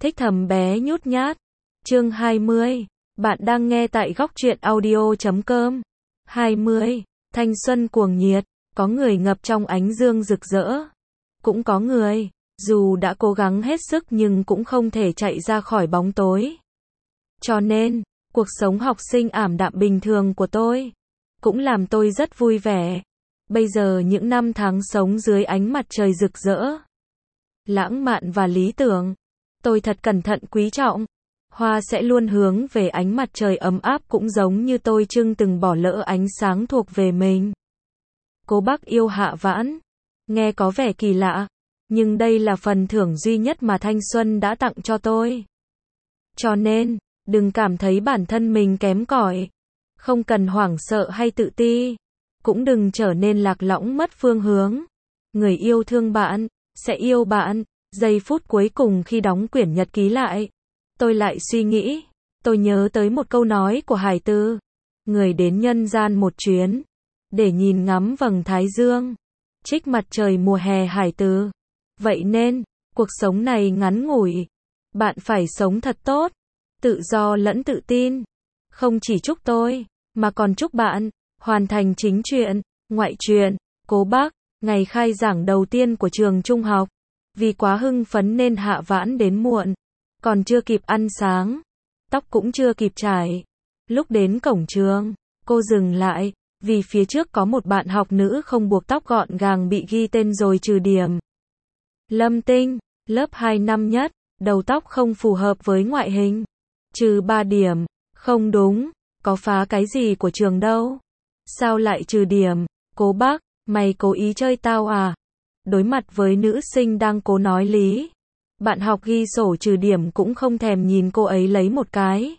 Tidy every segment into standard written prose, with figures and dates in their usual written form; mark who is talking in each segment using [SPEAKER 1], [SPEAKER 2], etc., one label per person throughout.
[SPEAKER 1] Thích thầm bé nhút nhát. Chương 20. Bạn đang nghe tại góc truyện audio.com. 20. Thanh xuân cuồng nhiệt, có người ngập trong ánh dương rực rỡ. Cũng có người, dù đã cố gắng hết sức nhưng cũng không thể chạy ra khỏi bóng tối. Cho nên, cuộc sống học sinh ảm đạm bình thường của tôi, cũng làm tôi rất vui vẻ. Bây giờ những năm tháng sống dưới ánh mặt trời rực rỡ, lãng mạn và lý tưởng, tôi thật cẩn thận quý trọng. Hoa sẽ luôn hướng về ánh mặt trời ấm áp cũng giống như tôi chưa từng bỏ lỡ ánh sáng thuộc về mình. Cô bác yêu Hạ Vãn. Nghe có vẻ kỳ lạ, nhưng đây là phần thưởng duy nhất mà thanh xuân đã tặng cho tôi. Cho nên, đừng cảm thấy bản thân mình kém cỏi. Không cần hoảng sợ hay tự ti. Cũng đừng trở nên lạc lõng mất phương hướng. Người yêu thương bạn, sẽ yêu bạn. Giây phút cuối cùng khi đóng quyển nhật ký lại, tôi lại suy nghĩ. Tôi nhớ tới một câu nói của Hải Tư. Người đến nhân gian một chuyến, để nhìn ngắm vầng thái dương. Trích mặt trời mùa hè Hải Tư. Vậy nên, cuộc sống này ngắn ngủi. Bạn phải sống thật tốt, tự do lẫn tự tin. Không chỉ chúc tôi, mà còn chúc bạn hoàn thành chính truyện, ngoại truyện. Cố bác, ngày khai giảng đầu tiên của trường trung học. Vì quá hưng phấn nên Hạ Vãn đến muộn. Còn chưa kịp ăn sáng, tóc cũng chưa kịp chải. Lúc đến cổng trường, cô dừng lại, vì phía trước có một bạn học nữ không buộc tóc gọn gàng bị ghi tên rồi trừ điểm. Lâm Tinh, lớp 2 năm nhất, đầu tóc không phù hợp với ngoại hình. Trừ 3 điểm, không đúng, có phá cái gì của trường đâu. Sao lại trừ điểm? Cố bác, mày cố ý chơi tao à? Đối mặt với nữ sinh đang cố nói lý, bạn học ghi sổ trừ điểm cũng không thèm nhìn cô ấy lấy một cái.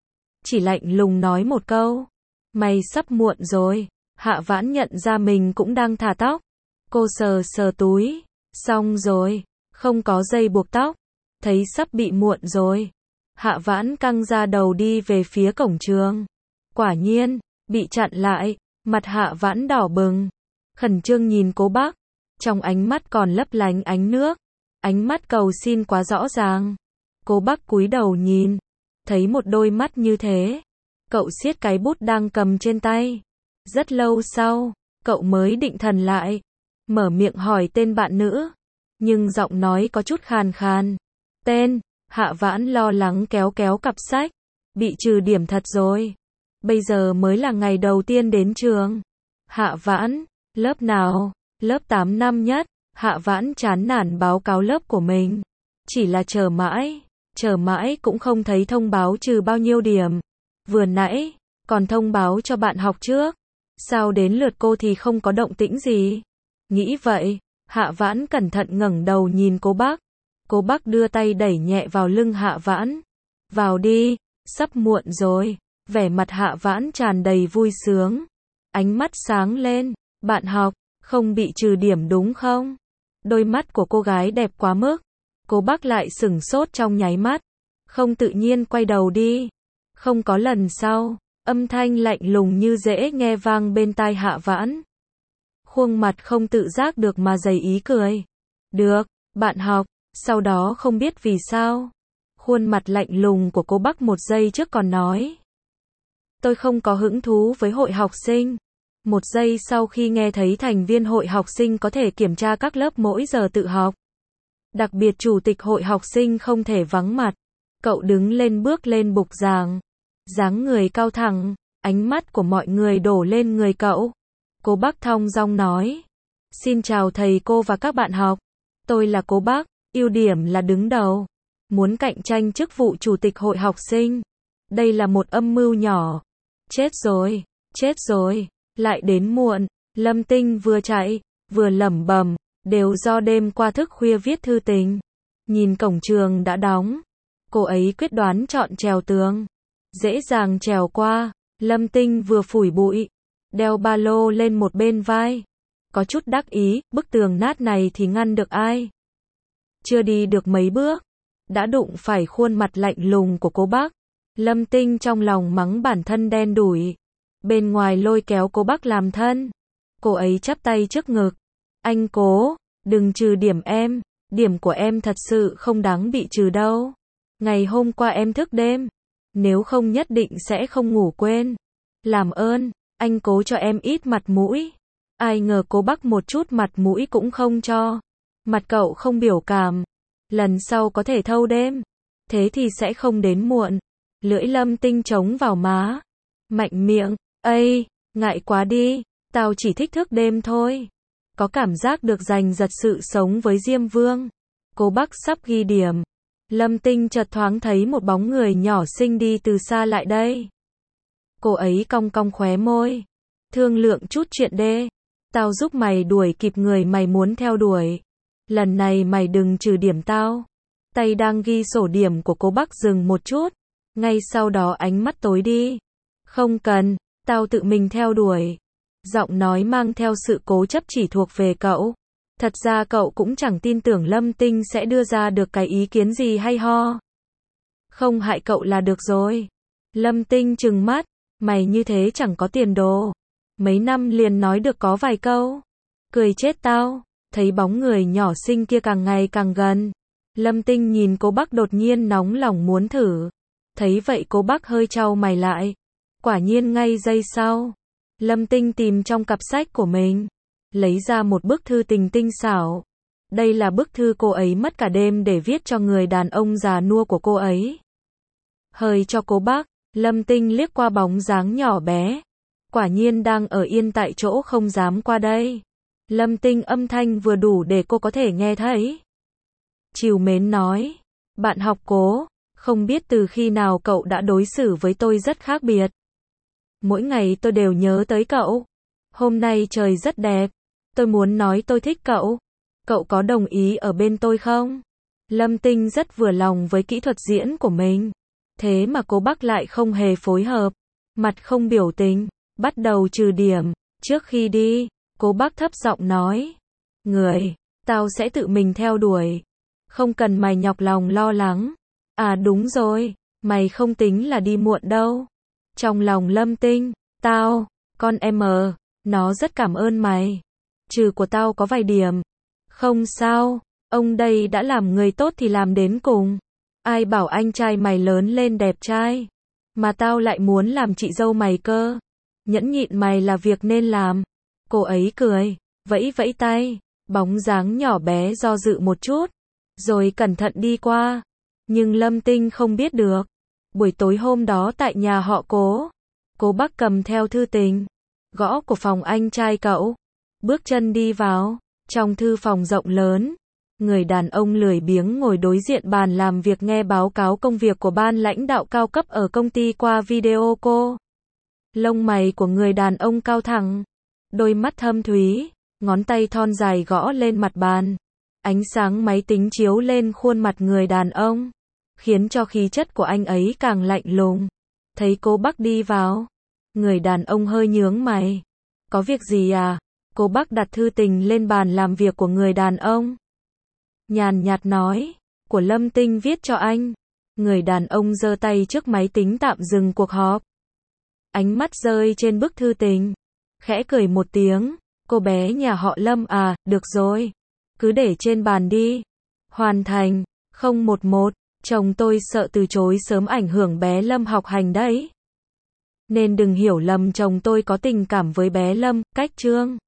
[SPEAKER 1] Chỉ lạnh lùng nói một câu. Mày sắp muộn rồi. Hạ Vãn nhận ra mình cũng đang thả tóc. Cô sờ sờ túi. Xong rồi. Không có dây buộc tóc. Thấy sắp bị muộn rồi. Hạ Vãn căng ra đầu đi về phía cổng trường. Quả nhiên, bị chặn lại. Mặt Hạ Vãn đỏ bừng. Khẩn trương nhìn cố bác. Trong ánh mắt còn lấp lánh ánh nước. Ánh mắt cầu xin quá rõ ràng. Cố bác cúi đầu nhìn. Thấy một đôi mắt như thế. Cậu siết cái bút đang cầm trên tay. Rất lâu sau, cậu mới định thần lại. Mở miệng hỏi tên bạn nữ. Nhưng giọng nói có chút khàn khàn. Tên, Hạ Vãn lo lắng kéo kéo cặp sách. Bị trừ điểm thật rồi. Bây giờ mới là ngày đầu tiên đến trường. Hạ Vãn, lớp nào? Lớp 8 năm nhất. Hạ Vãn chán nản báo cáo lớp của mình. Chỉ là chờ mãi cũng không thấy thông báo trừ bao nhiêu điểm. Vừa nãy, còn thông báo cho bạn học trước. Sao đến lượt cô thì không có động tĩnh gì? Nghĩ vậy, Hạ Vãn cẩn thận ngẩng đầu nhìn cố bác. Cố bác đưa tay đẩy nhẹ vào lưng Hạ Vãn. Vào đi, sắp muộn rồi. Vẻ mặt Hạ Vãn tràn đầy vui sướng. Ánh mắt sáng lên. Bạn học, không bị trừ điểm đúng không? Đôi mắt của cô gái đẹp quá mức. Cố bác lại sửng sốt trong nháy mắt. Không tự nhiên quay đầu đi. Không có lần sau. Âm thanh lạnh lùng như dễ nghe vang bên tai Hạ Vãn. Khuôn mặt không tự giác được mà dày ý cười. Được, bạn học. Sau đó không biết vì sao. Khuôn mặt lạnh lùng của cô bác một giây trước còn nói. Tôi không có hứng thú với hội học sinh. Một giây sau khi nghe thấy thành viên hội học sinh có thể kiểm tra các lớp mỗi giờ tự học. Đặc biệt chủ tịch hội học sinh không thể vắng mặt. Cậu đứng lên bước lên bục giảng. Dáng người cao thẳng, ánh mắt của mọi người đổ lên người cậu. Cố bác thong dong nói. Xin chào thầy cô và các bạn học. Tôi là cố bác, ưu điểm là đứng đầu. Muốn cạnh tranh chức vụ chủ tịch hội học sinh. Đây là một âm mưu nhỏ. Chết rồi, lại đến muộn. Lâm Tinh vừa chạy, vừa lẩm bẩm, đều do đêm qua thức khuya viết thư tình. Nhìn cổng trường đã đóng. Cô ấy quyết đoán chọn trèo tường. Dễ dàng trèo qua. Lâm Tinh vừa phủi bụi, đeo ba lô lên một bên vai. Có chút đắc ý, bức tường nát này thì ngăn được ai. Chưa đi được mấy bước, đã đụng phải khuôn mặt lạnh lùng của cô bác. Lâm Tinh trong lòng mắng bản thân đen đủi. Bên ngoài lôi kéo cô bác làm thân. Cô ấy chắp tay trước ngực. Anh Cố, đừng trừ điểm em. Điểm của em thật sự không đáng bị trừ đâu. Ngày hôm qua em thức đêm, nếu không nhất định sẽ không ngủ quên. Làm ơn, anh cố cho em ít mặt mũi. Ai ngờ cô Bắc một chút mặt mũi cũng không cho. Mặt cậu không biểu cảm. Lần sau có thể thâu đêm. Thế thì sẽ không đến muộn. Lưỡi Lâm Tinh chống vào má. Mạnh miệng, ây, ngại quá đi. Tao chỉ thích thức đêm thôi. Có cảm giác được giành giật sự sống với Diêm Vương. Cô Bắc sắp ghi điểm. Lâm Tinh chợt thoáng thấy một bóng người nhỏ xinh đi từ xa lại đây. Cô ấy cong cong khóe môi. Thương lượng chút chuyện đê. Tao giúp mày đuổi kịp người mày muốn theo đuổi. Lần này mày đừng trừ điểm tao. Tay đang ghi sổ điểm của cô Bắc dừng một chút. Ngay sau đó ánh mắt tối đi. Không cần, tao tự mình theo đuổi. Giọng nói mang theo sự cố chấp chỉ thuộc về cậu. Thật ra cậu cũng chẳng tin tưởng Lâm Tinh sẽ đưa ra được cái ý kiến gì hay ho. Không hại cậu là được rồi. Lâm Tinh trừng mắt. Mày như thế chẳng có tiền đồ. Mấy năm liền nói được có vài câu. Cười chết tao. Thấy bóng người nhỏ xinh kia càng ngày càng gần. Lâm Tinh nhìn cô Bắc đột nhiên nóng lòng muốn thử. Thấy vậy cô Bắc hơi chau mày lại. Quả nhiên ngay giây sau. Lâm Tinh tìm trong cặp sách của mình. Lấy ra một bức thư tình tinh xảo. Đây là bức thư cô ấy mất cả đêm để viết cho người đàn ông già nua của cô ấy. Hơi cho cô Bắc. Lâm Tinh liếc qua bóng dáng nhỏ bé. Quả nhiên đang ở yên tại chỗ không dám qua đây. Lâm Tinh âm thanh vừa đủ để cô có thể nghe thấy. Trìu mến nói. Bạn học Cố, không biết từ khi nào cậu đã đối xử với tôi rất khác biệt. Mỗi ngày tôi đều nhớ tới cậu. Hôm nay trời rất đẹp. Tôi muốn nói tôi thích cậu. Cậu có đồng ý ở bên tôi không? Lâm Tinh rất vừa lòng với kỹ thuật diễn của mình. Thế mà cô Bắc lại không hề phối hợp. Mặt không biểu tình. Bắt đầu trừ điểm. Trước khi đi, cô Bắc thấp giọng nói. Người, tao sẽ tự mình theo đuổi. Không cần mày nhọc lòng lo lắng. À đúng rồi, mày không tính là đi muộn đâu. Trong lòng Lâm Tinh, con em nó rất cảm ơn mày. Trừ của tao có vài điểm. Không sao, ông đây đã làm người tốt thì làm đến cùng. Ai bảo anh trai mày lớn lên đẹp trai. Mà tao lại muốn làm chị dâu mày cơ. Nhẫn nhịn mày là việc nên làm. Cô ấy cười, vẫy vẫy tay. Bóng dáng nhỏ bé do dự một chút. Rồi cẩn thận đi qua. Nhưng Lâm Tinh không biết được. Buổi tối hôm đó tại nhà họ Cố. Cố Bắc cầm theo thư tình. Gõ của phòng anh trai cậu. Bước chân đi vào. Trong thư phòng rộng lớn. Người đàn ông lười biếng ngồi đối diện bàn làm việc nghe báo cáo công việc của ban lãnh đạo cao cấp ở công ty qua video call. Lông mày của người đàn ông cao thẳng. Đôi mắt thâm thúy. Ngón tay thon dài gõ lên mặt bàn. Ánh sáng máy tính chiếu lên khuôn mặt người đàn ông. Khiến cho khí chất của anh ấy càng lạnh lùng. Thấy cô Bắc đi vào. Người đàn ông hơi nhướng mày. Có việc gì à? Cô Bắc đặt thư tình lên bàn làm việc của người đàn ông. Nhàn nhạt nói. Của Lâm Tinh viết cho anh. Người đàn ông giơ tay trước máy tính tạm dừng cuộc họp. Ánh mắt rơi trên bức thư tình. Khẽ cười một tiếng. Cô bé nhà họ Lâm à, được rồi. Cứ để trên bàn đi. Hoàn thành. 011. Chồng tôi sợ từ chối sớm ảnh hưởng bé Lâm học hành đấy. Nên đừng hiểu lầm chồng tôi có tình cảm với bé Lâm, cách Trương.